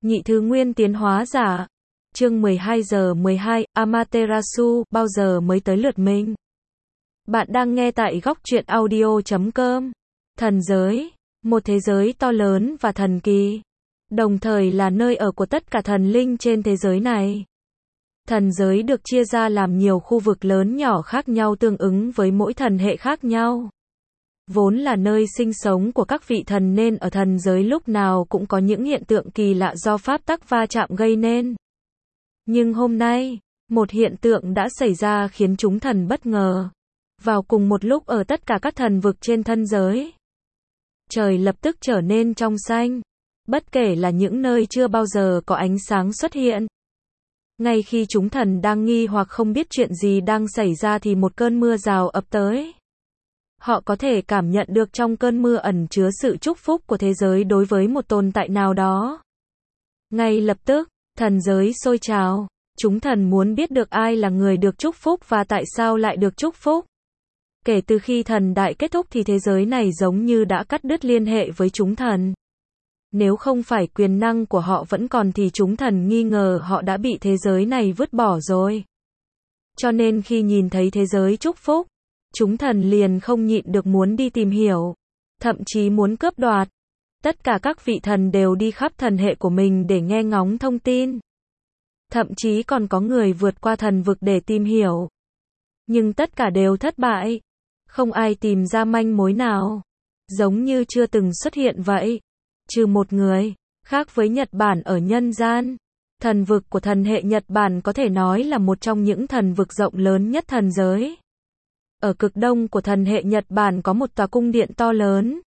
Nhị thứ nguyên tiến hóa giả. Chương 12 giờ 12, Amaterasu, bao giờ mới tới lượt mình? Bạn đang nghe tại góc truyện audio.com. Thần giới, một thế giới to lớn và thần kỳ, đồng thời là nơi ở của tất cả thần linh trên thế giới này. Thần giới được chia ra làm nhiều khu vực lớn nhỏ khác nhau tương ứng với mỗi thần hệ khác nhau. Vốn là nơi sinh sống của các vị thần nên ở thần giới lúc nào cũng có những hiện tượng kỳ lạ do pháp tắc va chạm gây nên. Nhưng hôm nay, một hiện tượng đã xảy ra khiến chúng thần bất ngờ. Vào cùng một lúc ở tất cả các thần vực trên thân giới, trời lập tức trở nên trong xanh, bất kể là những nơi chưa bao giờ có ánh sáng xuất hiện. Ngay khi chúng thần đang nghi hoặc không biết chuyện gì đang xảy ra thì một cơn mưa rào ập tới. Họ có thể cảm nhận được trong cơn mưa ẩn chứa sự chúc phúc của thế giới đối với một tồn tại nào đó. Ngay lập tức, thần giới sôi trào, chúng thần muốn biết được ai là người được chúc phúc và tại sao lại được chúc phúc. Kể từ khi thần đại kết thúc thì thế giới này giống như đã cắt đứt liên hệ với chúng thần. Nếu không phải quyền năng của họ vẫn còn thì chúng thần nghi ngờ họ đã bị thế giới này vứt bỏ rồi. Cho nên khi nhìn thấy thế giới chúc phúc, chúng thần liền không nhịn được muốn đi tìm hiểu, thậm chí muốn cướp đoạt. Tất cả các vị thần đều đi khắp thần hệ của mình để nghe ngóng thông tin. Thậm chí còn có người vượt qua thần vực để tìm hiểu. Nhưng tất cả đều thất bại. Không ai tìm ra manh mối nào. Giống như chưa từng xuất hiện vậy. Trừ một người, khác với Nhật Bản ở nhân gian. Thần vực của thần hệ Nhật Bản có thể nói là một trong những thần vực rộng lớn nhất thần giới. Ở cực đông của thần hệ Nhật Bản có một tòa cung điện to lớn.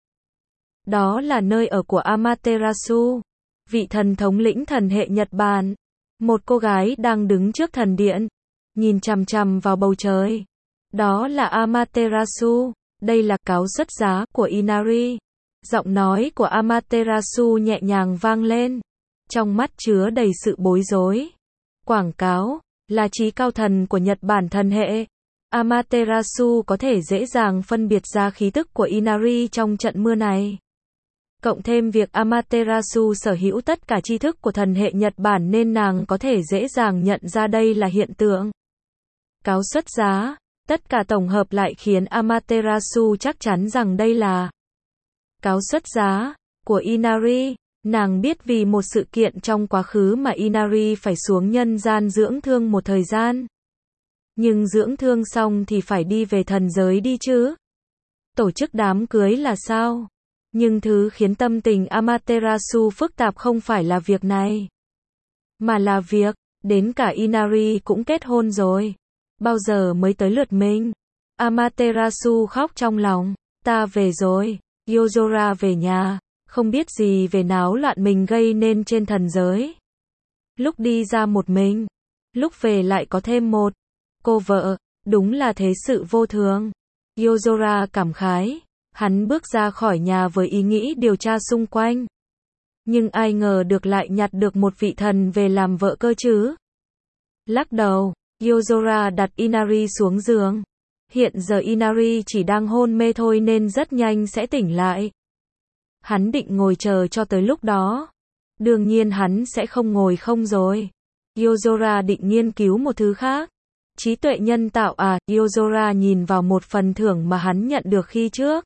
Đó là nơi ở của Amaterasu, vị thần thống lĩnh thần hệ Nhật Bản. Một cô gái đang đứng trước thần điện, nhìn chằm chằm vào bầu trời. Đó là Amaterasu, đây là cáo xuất giá của Inari. Giọng nói của Amaterasu nhẹ nhàng vang lên, trong mắt chứa đầy sự bối rối. Quảng cáo, là trí cao thần của Nhật Bản thần hệ. Amaterasu có thể dễ dàng phân biệt ra khí tức của Inari trong trận mưa này. Cộng thêm việc Amaterasu sở hữu tất cả tri thức của thần hệ Nhật Bản nên nàng có thể dễ dàng nhận ra đây là hiện tượng cáo xuất giá. Tất cả tổng hợp lại khiến Amaterasu chắc chắn rằng đây là cáo xuất giá của Inari. Nàng biết vì một sự kiện trong quá khứ mà Inari phải xuống nhân gian dưỡng thương một thời gian. Nhưng dưỡng thương xong thì phải đi về thần giới đi chứ. Tổ chức đám cưới là sao? Nhưng thứ khiến tâm tình Amaterasu phức tạp không phải là việc này, mà là việc, đến cả Inari cũng kết hôn rồi. Bao giờ mới tới lượt mình? Amaterasu khóc trong lòng. Ta về rồi. Yozora về nhà, không biết gì về náo loạn mình gây nên trên thần giới. Lúc đi ra một mình, lúc về lại có thêm một cô vợ, đúng là thế sự vô thường. Yozora cảm khái. Hắn bước ra khỏi nhà với ý nghĩ điều tra xung quanh. Nhưng ai ngờ được lại nhặt được một vị thần về làm vợ cơ chứ. Lắc đầu, Yozora đặt Inari xuống giường. Hiện giờ Inari chỉ đang hôn mê thôi nên rất nhanh sẽ tỉnh lại. Hắn định ngồi chờ cho tới lúc đó. Đương nhiên hắn sẽ không ngồi không rồi. Yozora định nghiên cứu một thứ khác. Trí tuệ nhân tạo à? Yozora nhìn vào một phần thưởng mà hắn nhận được khi trước.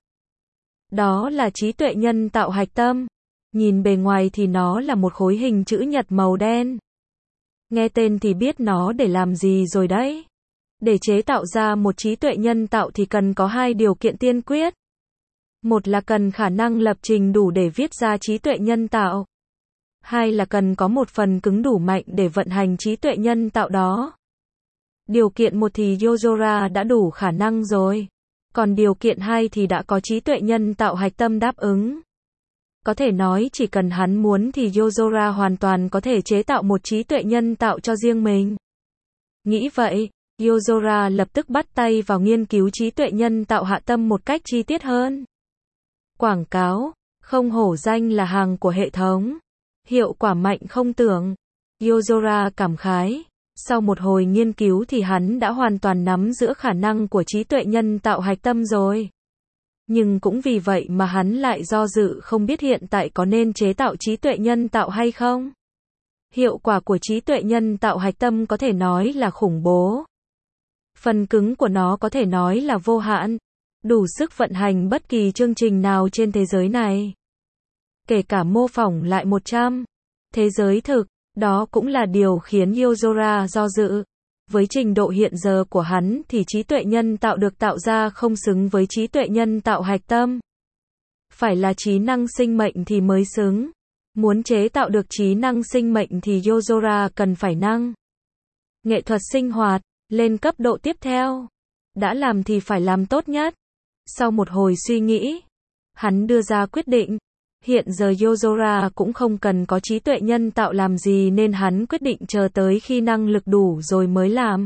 Đó là trí tuệ nhân tạo hạch tâm. Nhìn bề ngoài thì nó là một khối hình chữ nhật màu đen. Nghe tên thì biết nó để làm gì rồi đấy. Để chế tạo ra một trí tuệ nhân tạo thì cần có hai điều kiện tiên quyết. Một là cần khả năng lập trình đủ để viết ra trí tuệ nhân tạo. Hai là cần có một phần cứng đủ mạnh để vận hành trí tuệ nhân tạo đó. Điều kiện một thì Yozora đã đủ khả năng rồi. Còn điều kiện 2 thì đã có trí tuệ nhân tạo hạch tâm đáp ứng. Có thể nói chỉ cần hắn muốn thì Yozora hoàn toàn có thể chế tạo một trí tuệ nhân tạo cho riêng mình. Nghĩ vậy, Yozora lập tức bắt tay vào nghiên cứu trí tuệ nhân tạo hạ tâm một cách chi tiết hơn. Quảng cáo, không hổ danh là hàng của hệ thống. Hiệu quả mạnh không tưởng. Yozora cảm khái. Sau một hồi nghiên cứu thì hắn đã hoàn toàn nắm giữ khả năng của trí tuệ nhân tạo hạch tâm rồi. Nhưng cũng vì vậy mà hắn lại do dự không biết hiện tại có nên chế tạo trí tuệ nhân tạo hay không. Hiệu quả của trí tuệ nhân tạo hạch tâm có thể nói là khủng bố. Phần cứng của nó có thể nói là vô hạn, đủ sức vận hành bất kỳ chương trình nào trên thế giới này. Kể cả mô phỏng lại 100 thế giới thực, đó cũng là điều khiến Yozora do dự. Với trình độ hiện giờ của hắn thì trí tuệ nhân tạo được tạo ra không xứng với trí tuệ nhân tạo hạch tâm. Phải là trí năng sinh mệnh thì mới xứng. Muốn chế tạo được trí năng sinh mệnh thì Yozora cần phải năng nghệ thuật sinh hoạt lên cấp độ tiếp theo. Đã làm thì phải làm tốt nhất. Sau một hồi suy nghĩ, hắn đưa ra quyết định. Hiện giờ Yozora cũng không cần có trí tuệ nhân tạo làm gì nên hắn quyết định chờ tới khi năng lực đủ rồi mới làm.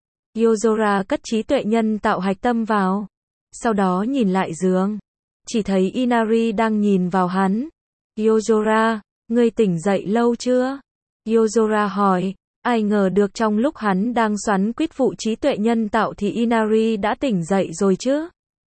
Yozora cất trí tuệ nhân tạo hạch tâm vào. Sau đó nhìn lại giường. Chỉ thấy Inari đang nhìn vào hắn. Yozora, ngươi tỉnh dậy lâu chưa? Yozora hỏi. Ai ngờ được trong lúc hắn đang xoắn quýt vụ trí tuệ nhân tạo thì Inari đã tỉnh dậy rồi chứ.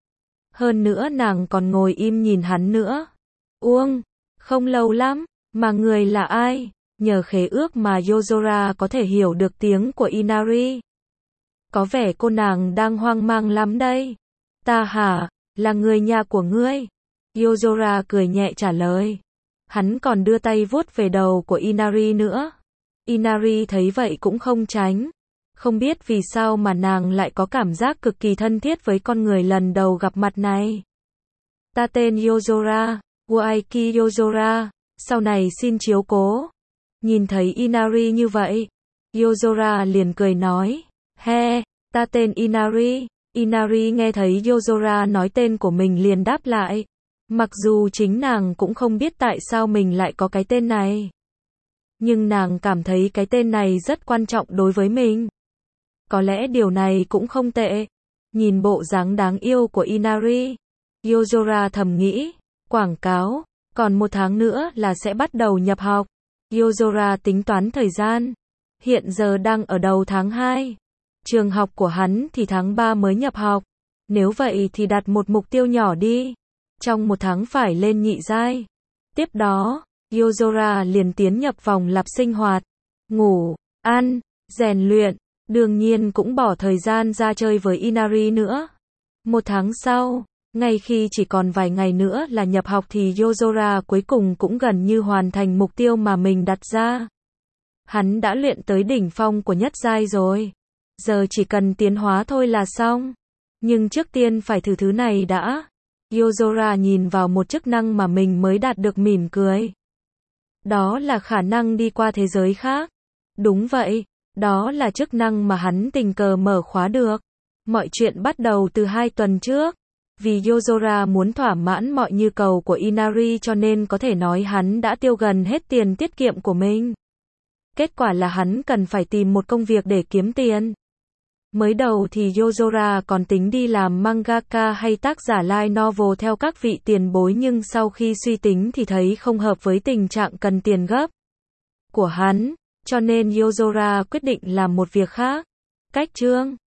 Hơn nữa nàng còn ngồi im nhìn hắn nữa. Uông, không lâu lắm, mà người là ai? Nhờ khế ước mà Yozora có thể hiểu được tiếng của Inari. Có vẻ cô nàng đang hoang mang lắm đây. Ta hả, là người nhà của ngươi? Yozora cười nhẹ trả lời. Hắn còn đưa tay vuốt về đầu của Inari nữa. Inari thấy vậy cũng không tránh. Không biết vì sao mà nàng lại có cảm giác cực kỳ thân thiết với con người lần đầu gặp mặt này. Ta tên Yozora, Waiki Yozora, sau này xin chiếu cố. Nhìn thấy Inari như vậy, Yozora liền cười nói, he, ta tên Inari. Inari nghe thấy Yozora nói tên của mình liền đáp lại. Mặc dù chính nàng cũng không biết tại sao mình lại có cái tên này. Nhưng nàng cảm thấy cái tên này rất quan trọng đối với mình. Có lẽ điều này cũng không tệ. Nhìn bộ dáng đáng yêu của Inari, Yozora thầm nghĩ, quảng cáo, còn 1 tháng nữa là sẽ bắt đầu nhập học. Yozora tính toán thời gian. Hiện giờ đang ở đầu tháng 2. Trường học của hắn thì tháng 3 mới nhập học. Nếu vậy thì đặt một mục tiêu nhỏ đi. Trong 1 tháng phải lên nhị giai. Tiếp đó, Yozora liền tiến nhập vòng lặp sinh hoạt. Ngủ, ăn, rèn luyện. Đương nhiên cũng bỏ thời gian ra chơi với Inari nữa. 1 tháng sau, ngay khi chỉ còn vài ngày nữa là nhập học thì Yozora cuối cùng cũng gần như hoàn thành mục tiêu mà mình đặt ra. Hắn đã luyện tới đỉnh phong của nhất giai rồi. Giờ chỉ cần tiến hóa thôi là xong. Nhưng trước tiên phải thử thứ này đã. Yozora nhìn vào một chức năng mà mình mới đạt được mỉm cười. Đó là khả năng đi qua thế giới khác. Đúng vậy, đó là chức năng mà hắn tình cờ mở khóa được. Mọi chuyện bắt đầu từ 2 tuần trước. Vì Yozora muốn thỏa mãn mọi nhu cầu của Inari cho nên có thể nói hắn đã tiêu gần hết tiền tiết kiệm của mình. Kết quả là hắn cần phải tìm một công việc để kiếm tiền. Mới đầu thì Yozora còn tính đi làm mangaka hay tác giả light novel theo các vị tiền bối nhưng sau khi suy tính thì thấy không hợp với tình trạng cần tiền gấp của hắn, cho nên Yozora quyết định làm một việc khác. Cách chương